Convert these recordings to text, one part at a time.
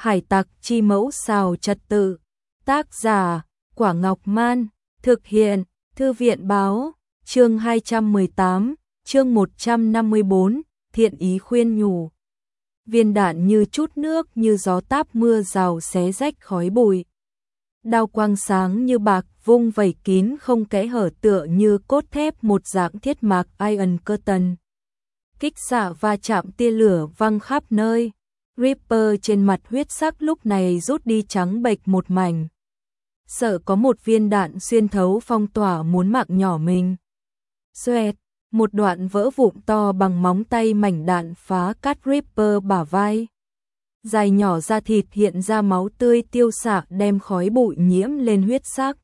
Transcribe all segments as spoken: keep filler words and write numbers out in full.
Hải tặc chi mẫu xào trật tự. Tác giả, Quả Ngọc Man. Thực hiện, Thư viện Báo. Chương hai trăm mười tám, chương một trăm năm mươi bốn, thiện ý khuyên nhủ. Viên đạn như chút nước, như gió táp mưa rào xé rách khói bụi. Đao quang sáng như bạc, vung vẩy kín không kẽ hở, tựa như cốt thép một dạng thiết mạc Iron Curtain. Kích xạ va chạm, tia lửa văng khắp nơi. Reaper trên mặt huyết sắc lúc này rút đi trắng bệch một mảnh. Sợ có một viên đạn xuyên thấu phong tỏa muốn mạng nhỏ mình. Xoẹt, một đoạn vỡ vụn to bằng móng tay, mảnh đạn phá cắt Reaper bả vai. Dài nhỏ da thịt hiện ra máu tươi tiêu xạ, đem khói bụi nhiễm lên huyết sắc.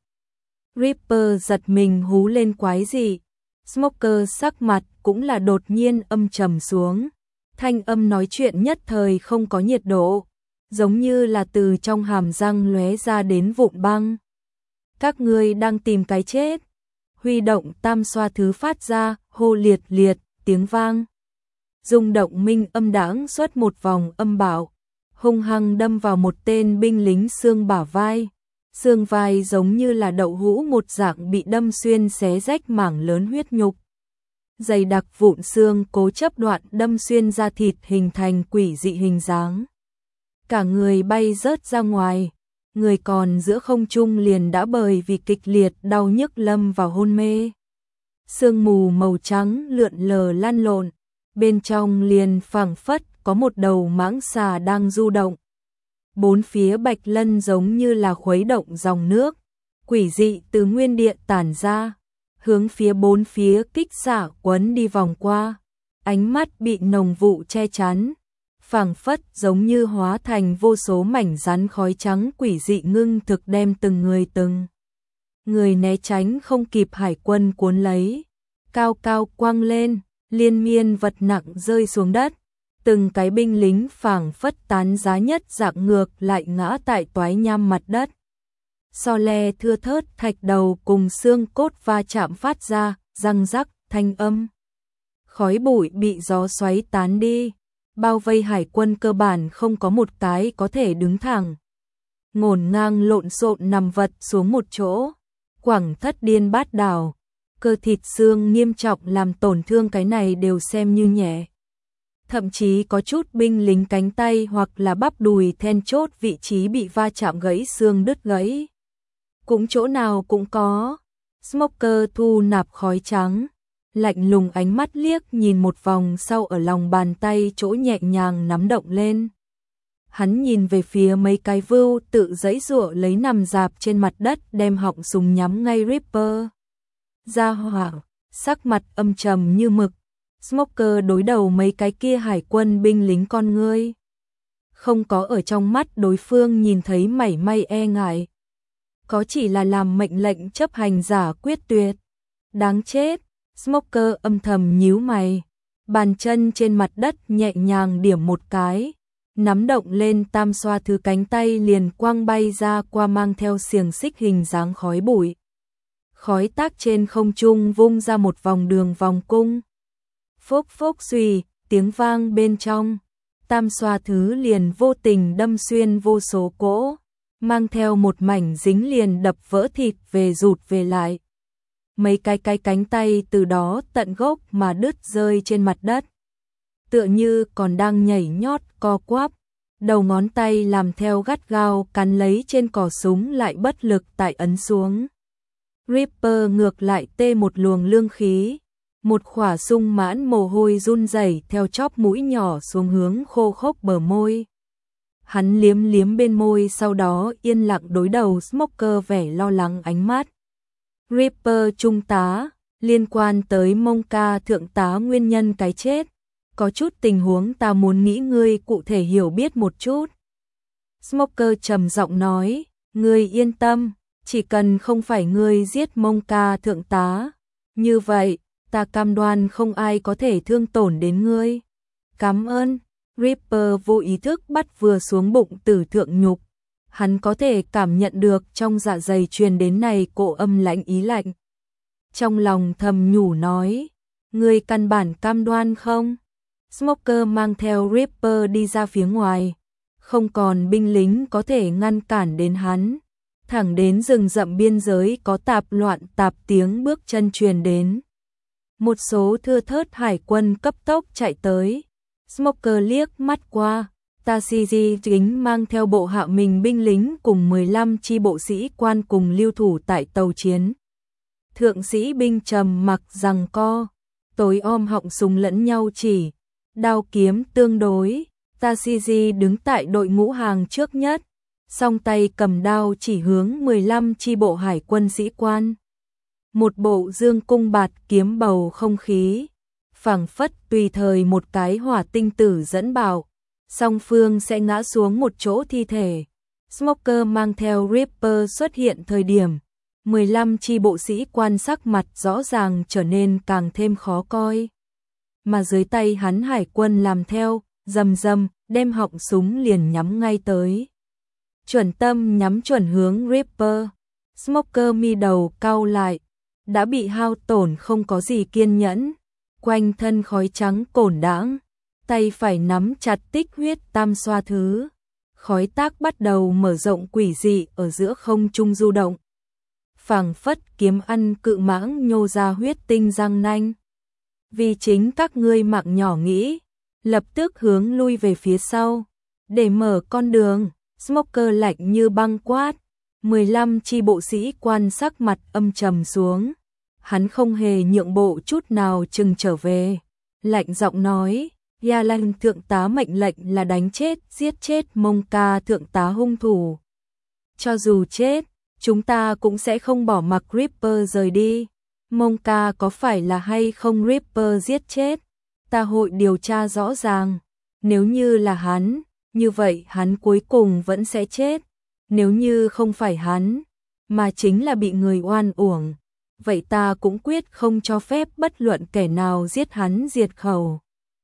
Reaper giật mình hú lên quái dị. Smoker sắc mặt cũng là đột nhiên âm trầm xuống. Thanh âm nói chuyện nhất thời không có nhiệt độ, giống như là từ trong hàm răng lóe ra đến vụn băng. Các ngươi đang tìm cái chết. Huy động tam xoa thứ phát ra, hô liệt liệt, tiếng vang. Rung động minh âm đãng xuất một vòng âm bạo, hung hăng đâm vào một tên binh lính xương bả vai. Xương vai giống như là đậu hũ một dạng bị đâm xuyên, xé rách mảng lớn huyết nhục. Dày đặc vụn xương cố chấp đoạn đâm xuyên da thịt, hình thành quỷ dị hình dáng. Cả người bay rớt ra ngoài, người còn giữa không trung liền đã bởi vì kịch liệt đau nhức lâm vào hôn mê. Sương mù màu trắng lượn lờ lăn lộn, bên trong liền phảng phất có một đầu mãng xà đang du động. Bốn phía bạch lân giống như là khuấy động dòng nước, quỷ dị từ nguyên địa tản ra, hướng phía bốn phía kích xạ quấn đi vòng qua. Ánh mắt bị nồng vụ che chắn, phảng phất giống như hóa thành vô số mảnh rắn khói trắng quỷ dị ngưng thực, đem từng người từng người né tránh không kịp hải quân cuốn lấy. Cao cao quăng lên, liên miên vật nặng rơi xuống đất. Từng cái binh lính phảng phất tán giá nhất dạng ngược lại ngã tại toái nham mặt đất. So le thưa thớt thạch đầu cùng xương cốt va chạm phát ra, răng rắc, thanh âm. Khói bụi bị gió xoáy tán đi. Bao vây hải quân cơ bản không có một cái có thể đứng thẳng. Ngổn ngang lộn xộn nằm vật xuống một chỗ. Quảng thất điên bát đảo. Cơ thịt xương nghiêm trọng làm tổn thương cái này đều xem như nhẹ. Thậm chí có chút binh lính cánh tay hoặc là bắp đùi then chốt vị trí bị va chạm gãy xương đứt gãy. Cũng chỗ nào cũng có. Smoker thu nạp khói trắng, lạnh lùng ánh mắt liếc nhìn một vòng sau, ở lòng bàn tay chỗ nhẹ nhàng nắm động lên. Hắn nhìn về phía mấy cái vưu tự giãy giụa lấy nằm dạp trên mặt đất, đem họng súng nhắm ngay Reaper. Ra hỏa, sắc mặt âm trầm như mực. Smoker đối đầu mấy cái kia hải quân binh lính, con ngươi không có ở trong mắt đối phương nhìn thấy mảy may e ngại, có chỉ là làm mệnh lệnh chấp hành giả quyết tuyệt. Đáng chết. Smoker âm thầm nhíu mày, bàn chân trên mặt đất nhẹ nhàng điểm một cái, nắm động lên tam xoa thứ cánh tay liền quăng bay ra qua, mang theo xiềng xích hình dáng khói bụi. Khói tác trên không trung vung ra một vòng đường vòng cung. Phốc phốc xùy, tiếng vang bên trong, tam xoa thứ liền vô tình đâm xuyên vô số cỗ, mang theo một mảnh dính liền đập vỡ thịt về rụt về lại. Mấy cái cái cánh tay từ đó tận gốc mà đứt rơi trên mặt đất, tựa như còn đang nhảy nhót co quắp. Đầu ngón tay làm theo gắt gao cắn lấy trên cò súng, lại bất lực tại ấn xuống. Reaper ngược lại tê một luồng lương khí, một khỏa sung mãn mồ hôi run rẩy theo chóp mũi nhỏ xuống hướng khô khốc bờ môi. Hắn liếm liếm bên môi, sau đó yên lặng đối đầu Smoker vẻ lo lắng ánh mắt. Reaper trung tá, liên quan tới Monka thượng tá nguyên nhân cái chết, có chút tình huống ta muốn nghĩ ngươi cụ thể hiểu biết một chút. Smoker trầm giọng nói, ngươi yên tâm, chỉ cần không phải ngươi giết Monka thượng tá, như vậy, ta cam đoan không ai có thể thương tổn đến ngươi. Cảm ơn. Reaper vô ý thức bắt vừa xuống bụng tử thượng nhục. Hắn có thể cảm nhận được trong dạ dày truyền đến này cỗ âm lãnh ý lạnh. Trong lòng thầm nhủ nói, ngươi căn bản cam đoan không? Smoker mang theo Reaper đi ra phía ngoài, không còn binh lính có thể ngăn cản đến hắn. Thẳng đến rừng rậm biên giới có tạp loạn tạp tiếng bước chân truyền đến. Một số thưa thớt hải quân cấp tốc chạy tới. Smoker liếc mắt qua, Tashigi chính mang theo bộ hạ mình binh lính cùng mười lăm chi bộ sĩ quan cùng lưu thủ tại tàu chiến. Thượng sĩ binh trầm mặc giằng co, tối om họng súng lẫn nhau chỉ, đao kiếm tương đối. Tashigi đứng tại đội ngũ hàng trước nhất, song tay cầm đao chỉ hướng mười lăm chi bộ hải quân sĩ quan. Một bộ dương cung bạt kiếm bầu không khí, phảng phất tùy thời một cái hỏa tinh tử dẫn bảo, song phương sẽ ngã xuống một chỗ thi thể. Smoker mang theo Reaper xuất hiện thời điểm, mười lăm chi bộ sĩ quan sắc mặt rõ ràng trở nên càng thêm khó coi. Mà dưới tay hắn hải quân làm theo, rầm rầm, đem họng súng liền nhắm ngay tới. Chuẩn tâm nhắm chuẩn hướng Reaper. Smoker mi đầu cau lại, đã bị hao tổn không có gì kiên nhẫn, quanh thân khói trắng cổn đãng, tay phải nắm chặt tích huyết tam xoa thứ. Khói tác bắt đầu mở rộng quỷ dị ở giữa không trung du động. Phảng phất kiếm ăn cự mãng nhô ra huyết tinh răng nanh. Vì chính các ngươi mạng nhỏ nghĩ, lập tức hướng lui về phía sau, để mở con đường. Smoker lạnh như băng quát, mười lăm chi bộ sĩ quan sắc mặt âm trầm xuống. Hắn không hề nhượng bộ chút nào chừng trở về, lạnh giọng nói, Ya Lan thượng tá mệnh lệnh là đánh chết, giết chết Mông Ca thượng tá hung thủ. Cho dù chết, chúng ta cũng sẽ không bỏ mặc Reaper rời đi. Mông Ca có phải là hay không Reaper giết chết? Ta hội điều tra rõ ràng. Nếu như là hắn, như vậy hắn cuối cùng vẫn sẽ chết. Nếu như không phải hắn, mà chính là bị người oan uổng, vậy ta cũng quyết không cho phép bất luận kẻ nào giết hắn diệt khẩu.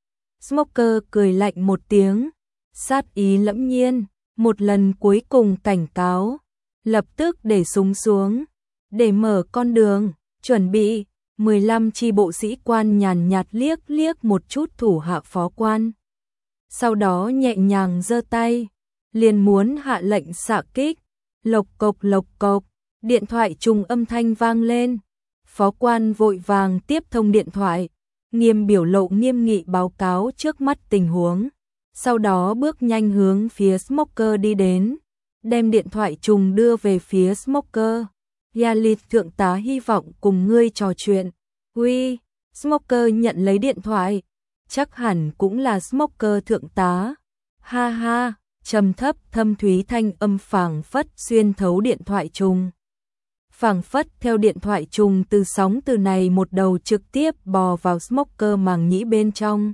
Smoker cười lạnh một tiếng, sát ý lẫm nhiên, một lần cuối cùng cảnh cáo, lập tức để súng xuống, để mở con đường, chuẩn bị. mười lăm chi bộ sĩ quan nhàn nhạt liếc liếc một chút thủ hạ phó quan. Sau đó nhẹ nhàng giơ tay, liền muốn hạ lệnh xạ kích. Lộc cộc lộc cộc, điện thoại trùng âm thanh vang lên. Phó quan vội vàng tiếp thông điện thoại, nghiêm biểu lộ nghiêm nghị báo cáo trước mắt tình huống. Sau đó bước nhanh hướng phía Smoker đi đến, đem điện thoại trùng đưa về phía Smoker. Yalit thượng tá hy vọng cùng ngươi trò chuyện. Uy, Smoker nhận lấy điện thoại, chắc hẳn cũng là Smoker thượng tá. Ha ha, trầm thấp thâm thúy thanh âm phảng phất xuyên thấu điện thoại trùng. Phảng phất theo điện thoại trùng từ sóng từ này một đầu trực tiếp bò vào Smoker màng nhĩ bên trong.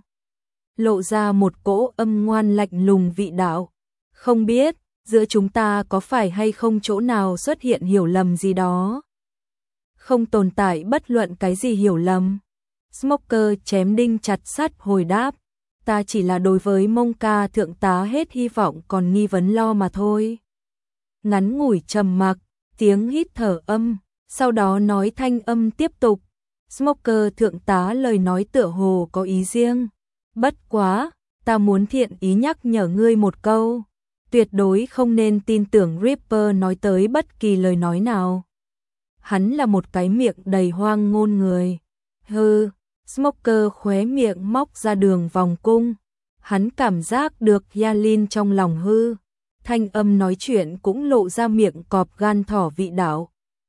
Lộ ra một cỗ âm ngoan lạnh lùng vị đạo. Không biết, giữa chúng ta có phải hay không chỗ nào xuất hiện hiểu lầm gì đó? Không tồn tại bất luận cái gì hiểu lầm. Smoker chém đinh chặt sắt hồi đáp. Ta chỉ là đối với Mông Ca thượng tá hết hy vọng còn nghi vấn lo mà thôi. Ngắn ngủi trầm mặc, tiếng hít thở âm, sau đó nói thanh âm tiếp tục. Smoker thượng tá lời nói tựa hồ có ý riêng. Bất quá, ta muốn thiện ý nhắc nhở ngươi một câu. Tuyệt đối không nên tin tưởng Reaper nói tới bất kỳ lời nói nào. Hắn là một cái miệng đầy hoang ngôn người. Hừ, Smoker khóe miệng móc ra đường vòng cung. Hắn cảm giác được Yalin trong lòng hư. Thanh âm nói chuyện cũng lộ ra miệng cọp gan thỏ vị đạo.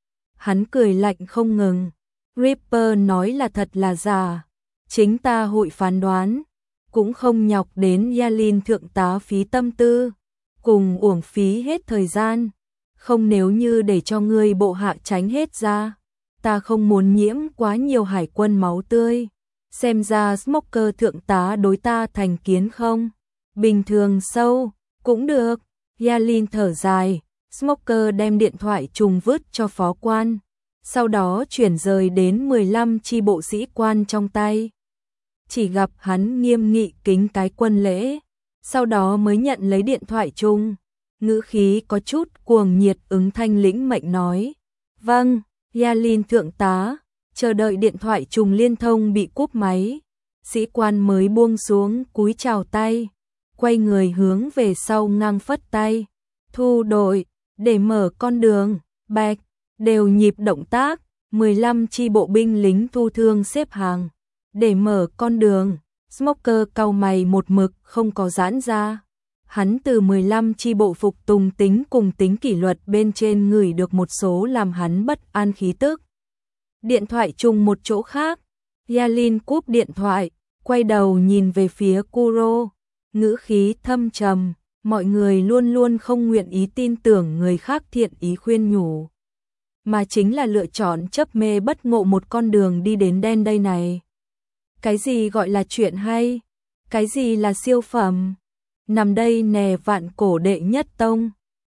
Hắn cười lạnh không ngừng. Reaper nói là thật là giả. Chính ta hội phán đoán. Cũng không nhọc đến Yalin thượng tá phí tâm tư. Cùng uổng phí hết thời gian. Không nếu như để cho ngươi bộ hạ tránh hết ra. Ta không muốn nhiễm quá nhiều hải quân máu tươi. Xem ra Smoker thượng tá đối ta thành kiến không? Bình thường sâu, cũng được. Yalin thở dài. Smoker đem điện thoại trùng vứt cho phó quan. Sau đó chuyển rời đến mười lăm chi bộ sĩ quan trong tay. Chỉ gặp hắn nghiêm nghị kính cái quân lễ. Sau đó mới nhận lấy điện thoại chung. Ngữ khí có chút cuồng nhiệt ứng thanh lĩnh mệnh nói. Vâng, Yalin thượng tá. Chờ đợi điện thoại trùng liên thông bị cúp máy. Sĩ quan mới buông xuống cúi chào tay. quay người hướng về sau ngang phất tay. Thu đội, để mở con đường, bạch, đều nhịp động tác, mười lăm chi bộ binh lính thu thương xếp hàng, để mở con đường. Smoker cau mày một mực không có giãn ra. Hắn từ mười lăm chi bộ phục tùng tính cùng tính kỷ luật bên trên ngửi được một số làm hắn bất an khí tức. Điện thoại trùng một chỗ khác, Yalin cúp điện thoại, quay đầu nhìn về phía Kuro, ngữ khí thâm trầm, mọi người luôn luôn không nguyện ý tin tưởng người khác thiện ý khuyên nhủ, mà chính là lựa chọn chấp mê bất ngộ một con đường đi đến đen đây này. Cái gì gọi là chuyện hay? Cái gì là siêu phẩm? Nằm đây nè vạn cổ đệ nhất tông,